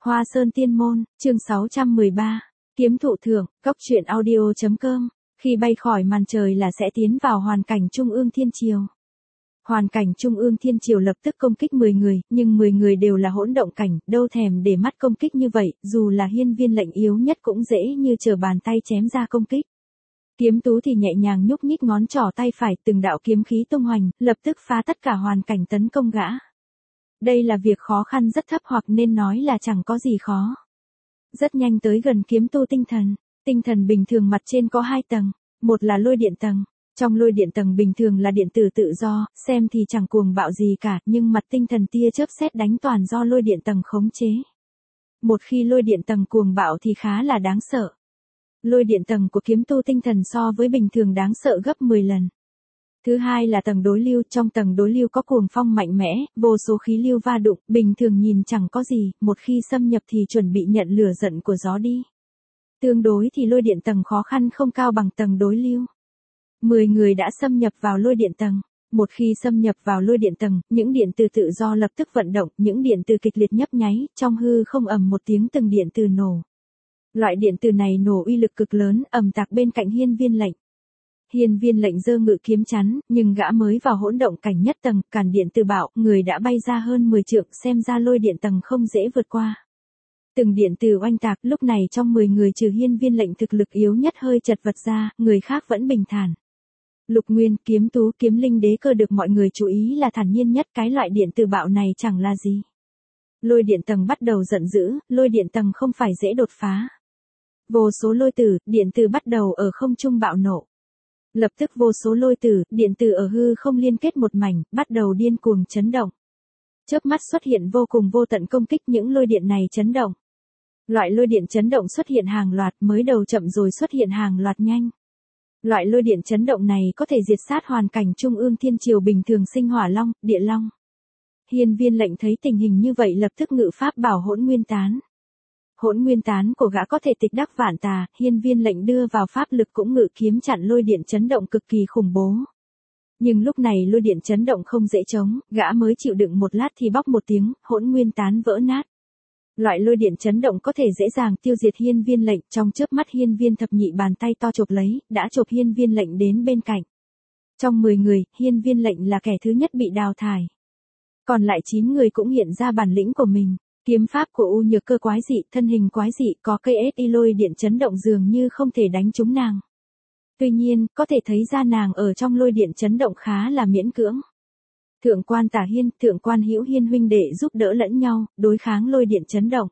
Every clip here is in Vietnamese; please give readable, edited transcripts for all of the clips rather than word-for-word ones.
Hoa Sơn Tiên Môn, chương 613, Kiếm Thụ Thượng, Cốc truyện audio.com, khi bay khỏi màn trời là sẽ tiến vào hoàn cảnh Trung ương Thiên Triều. Hoàn cảnh Trung ương Thiên Triều lập tức công kích 10 người, nhưng 10 người đều là hỗn động cảnh, đâu thèm để mắt công kích như vậy, dù là hiên viên lệnh yếu nhất cũng dễ như trở bàn tay chém ra công kích. Kiếm Tú thì nhẹ nhàng nhúc nhích ngón trỏ tay phải, từng đạo kiếm khí tung hoành, lập tức phá tất cả hoàn cảnh tấn công gã. Đây là việc khó khăn rất thấp, hoặc nên nói là chẳng có gì khó. Rất nhanh tới gần Kiếm Tu tinh thần. Tinh thần bình thường mặt trên có 2 tầng, một là lôi điện tầng. Trong lôi điện tầng bình thường là điện tử tự do, xem thì chẳng cuồng bạo gì cả, nhưng mặt tinh thần tia chớp sét đánh toàn do lôi điện tầng khống chế. Một khi lôi điện tầng cuồng bạo thì khá là đáng sợ. Lôi điện tầng của Kiếm Tu tinh thần so với bình thường đáng sợ gấp 10 lần. Thứ hai là tầng đối lưu, trong tầng đối lưu có cuồng phong mạnh mẽ, vô số khí lưu va đụng, bình thường nhìn chẳng có gì, một khi xâm nhập thì chuẩn bị nhận lửa giận của gió đi. Tương đối thì lôi điện tầng khó khăn không cao bằng tầng đối lưu. 10 người đã xâm nhập vào lôi điện tầng. Một khi xâm nhập vào lôi điện tầng, những điện từ tự do lập tức vận động, những điện từ kịch liệt nhấp nháy, trong hư không ầm một tiếng từng điện từ nổ. Loại điện từ này nổ uy lực cực lớn, ầm tạc bên cạnh hiên viên lệnh. Hiên viên lệnh giơ ngự kiếm chắn, nhưng gã mới vào hỗn động cảnh nhất tầng, cản điện từ bạo, người đã bay ra hơn 10 trượng, xem ra lôi điện tầng không dễ vượt qua. Từng điện từ oanh tạc, lúc này trong 10 người trừ hiên viên lệnh thực lực yếu nhất hơi chật vật ra, người khác vẫn bình thản. Lục Nguyên, Kiếm Tú, Kiếm Linh Đế Cơ được mọi người chú ý là thản nhiên nhất, cái loại điện từ bạo này chẳng là gì. Lôi điện tầng bắt đầu giận dữ, lôi điện tầng không phải dễ đột phá. Vô số lôi tử, điện từ bắt đầu ở không trung bạo nổ. Lập tức vô số lôi tử, điện tử ở hư không liên kết một mảnh, bắt đầu điên cuồng chấn động. Chớp mắt xuất hiện vô cùng vô tận công kích, những lôi điện này chấn động. Loại lôi điện chấn động xuất hiện hàng loạt, mới đầu chậm rồi xuất hiện hàng loạt nhanh. Loại lôi điện chấn động này có thể diệt sát hoàn cảnh Trung ương Thiên Triều bình thường sinh hỏa long, địa long. Hiên viên lệnh thấy tình hình như vậy lập tức ngự pháp bảo Hỗn Nguyên Tán. Hỗn Nguyên Tán của gã có thể tịch đắc vạn tà, hiên viên lệnh đưa vào pháp lực cũng ngự kiếm chặn lôi điện chấn động cực kỳ khủng bố. Nhưng lúc này lôi điện chấn động không dễ chống, gã mới chịu đựng một lát thì bóc một tiếng, Hỗn Nguyên Tán vỡ nát. Loại lôi điện chấn động có thể dễ dàng tiêu diệt hiên viên lệnh, trong chớp mắt hiên viên thập nhị bàn tay to chộp lấy, đã chộp hiên viên lệnh đến bên cạnh. Trong 10 người, hiên viên lệnh là kẻ thứ nhất bị đào thải. Còn lại 9 người cũng hiện ra bản lĩnh của mình. Kiếm pháp của U Nhược Cơ quái dị, thân hình quái dị, có cây SI lôi điện chấn động dường như không thể đánh trúng nàng. Tuy nhiên, có thể thấy ra nàng ở trong lôi điện chấn động khá là miễn cưỡng. Thượng quan Tả Hiên, Thượng quan Hữu Hiên huynh đệ giúp đỡ lẫn nhau, đối kháng lôi điện chấn động.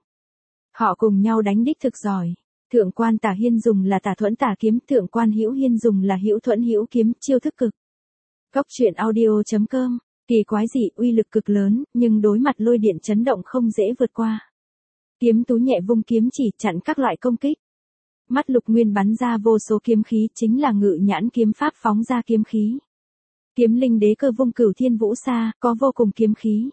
Họ cùng nhau đánh đích thực giỏi. Thượng quan Tả Hiên dùng là Tả Thuẫn Tả kiếm, Thượng quan Hữu Hiên dùng là Hữu Thuẫn Hữu kiếm, chiêu thức cực. Cốc truyện audio.com. Kỳ quái dị, uy lực cực lớn, nhưng đối mặt lôi điện chấn động không dễ vượt qua. Kiếm Tú nhẹ vung kiếm chỉ chặn các loại công kích. Mắt Lục Nguyên bắn ra vô số kiếm khí, chính là Ngự Nhãn kiếm pháp phóng ra kiếm khí. Kiếm Linh Đế Cơ vung Cửu Thiên Vũ Sa, có vô cùng kiếm khí.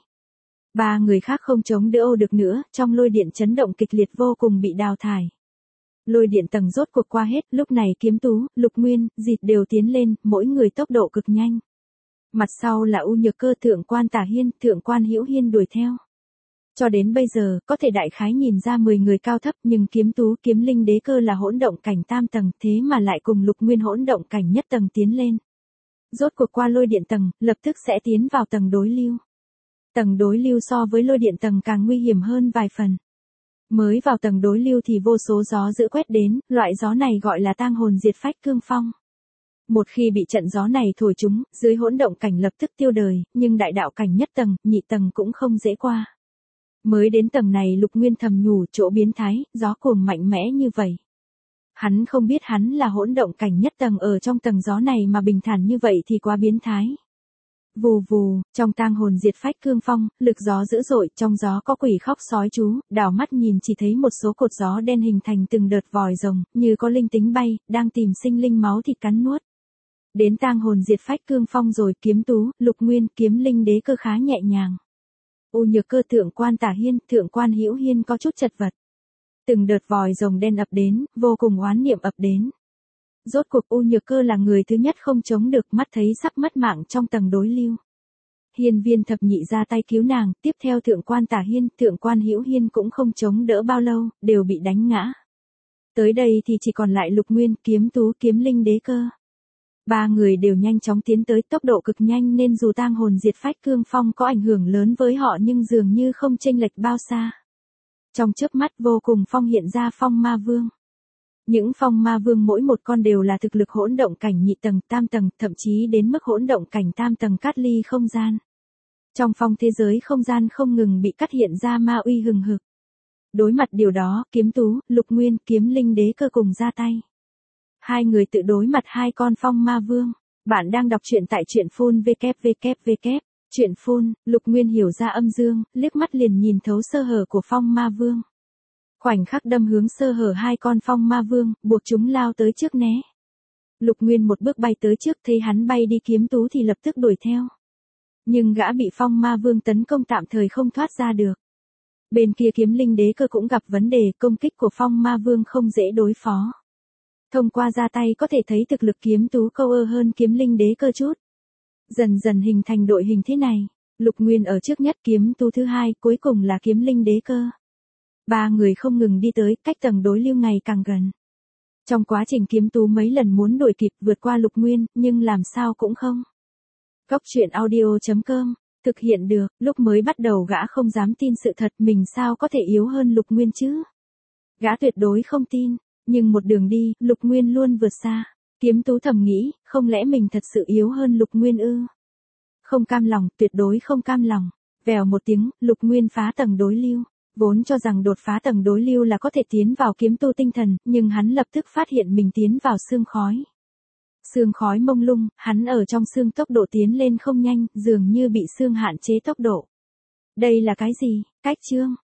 3 người khác không chống đỡ được nữa, trong lôi điện chấn động kịch liệt vô cùng bị đào thải. Lôi điện tầng rốt cuộc qua hết, lúc này Kiếm Tú, Lục Nguyên, Dịt đều tiến lên, mỗi người tốc độ cực nhanh. Mặt sau là U Nhược Cơ, Thượng quan Tả Hiên, Thượng quan Hữu Hiên đuổi theo. Cho đến bây giờ, có thể đại khái nhìn ra 10 người cao thấp, nhưng Kiếm Tú, Kiếm Linh Đế Cơ là hỗn động cảnh tam tầng, thế mà lại cùng Lục Nguyên hỗn động cảnh nhất tầng tiến lên. Rốt cuộc qua lôi điện tầng, lập tức sẽ tiến vào tầng đối lưu. Tầng đối lưu so với lôi điện tầng càng nguy hiểm hơn vài phần. Mới vào tầng đối lưu thì vô số gió dữ quét đến, loại gió này gọi là tang hồn diệt phách cương phong. Một khi bị trận gió này thổi trúng, dưới hỗn động cảnh lập tức tiêu đời, nhưng đại đạo cảnh nhất tầng, nhị tầng cũng không dễ qua. Mới đến tầng này Lục Nguyên thầm nhủ, chỗ biến thái, gió cuồng mạnh mẽ như vậy. Hắn không biết hắn là hỗn động cảnh nhất tầng, ở trong tầng gió này mà bình thản như vậy thì quá biến thái. Vù vù, trong tang hồn diệt phách cương phong, lực gió dữ dội, trong gió có quỷ khóc sói chú, đảo mắt nhìn chỉ thấy một số cột gió đen hình thành từng đợt vòi rồng, như có linh tính bay, đang tìm sinh linh máu thịt cắn nuốt. Đến tang hồn diệt phách cương phong rồi, Kiếm Tú, Lục Nguyên, Kiếm Linh Đế Cơ khá nhẹ nhàng. U Nhược Cơ, Thượng quan Tả Hiên, Thượng quan Hữu Hiên có chút chật vật. Từng đợt vòi rồng đen ập đến, vô cùng oán niệm ập đến. Rốt cuộc U Nhược Cơ là người thứ nhất không chống được, mắt thấy sắp mất mạng trong tầng đối lưu. Hiên Viên thập nhị ra tay cứu nàng, tiếp theo thượng quan Tả Hiên, thượng quan Hữu Hiên cũng không chống đỡ bao lâu, đều bị đánh ngã. Tới đây thì chỉ còn lại Lục Nguyên, Kiếm Tú, Kiếm Linh Đế Cơ. Ba người đều nhanh chóng tiến tới, tốc độ cực nhanh nên dù tang hồn diệt phách cương phong có ảnh hưởng lớn với họ nhưng dường như không chênh lệch bao xa. Trong chớp mắt vô cùng phong hiện ra phong ma vương. Những phong ma vương mỗi một con đều là thực lực hỗn động cảnh nhị tầng, tam tầng, thậm chí đến mức hỗn động cảnh tam tầng cát ly không gian. Trong phong thế giới không gian không ngừng bị cắt hiện ra ma uy hừng hực. Đối mặt điều đó, Kiếm Tú, Lục Nguyên, Kiếm Linh Đế Cơ cùng ra tay. Hai người tự đối mặt hai con phong ma vương. Bạn đang đọc truyện tại truyện phun www. Truyện phun, Lục Nguyên hiểu ra âm dương, liếc mắt liền nhìn thấu sơ hở của phong ma vương. Khoảnh khắc đâm hướng sơ hở hai con phong ma vương, buộc chúng lao tới trước né. Lục Nguyên một bước bay tới trước, thấy hắn bay đi Kiếm Tú thì lập tức đuổi theo. Nhưng gã bị phong ma vương tấn công tạm thời không thoát ra được. Bên kia Kiếm Linh Đế Cơ cũng gặp vấn đề, công kích của phong ma vương không dễ đối phó. Thông qua ra tay có thể thấy thực lực Kiếm Tú câu ơ hơn Kiếm Linh Đế Cơ chút. Dần dần hình thành đội hình thế này, Lục Nguyên ở trước nhất, Kiếm Tú thứ hai, cuối cùng là Kiếm Linh Đế Cơ. Ba người không ngừng đi tới, cách tầng đối lưu ngày càng gần. Trong quá trình Kiếm Tú mấy lần muốn đuổi kịp vượt qua Lục Nguyên, nhưng làm sao cũng không. Góc truyện audio.com thực hiện được, lúc mới bắt đầu gã không dám tin sự thật mình sao có thể yếu hơn Lục Nguyên chứ. Gã tuyệt đối không tin, nhưng một đường đi, Lục Nguyên luôn vượt xa. Kiếm Tú thầm nghĩ, không lẽ mình thật sự yếu hơn Lục Nguyên ư? Không cam lòng, tuyệt đối không cam lòng. Vèo một tiếng, Lục Nguyên phá tầng đối lưu. Vốn cho rằng đột phá tầng đối lưu là có thể tiến vào kiếm tu tinh thần, nhưng hắn lập tức phát hiện mình tiến vào sương khói. Sương khói mông lung, hắn ở trong sương tốc độ tiến lên không nhanh, dường như bị sương hạn chế tốc độ. Đây là cái gì? Cách chương.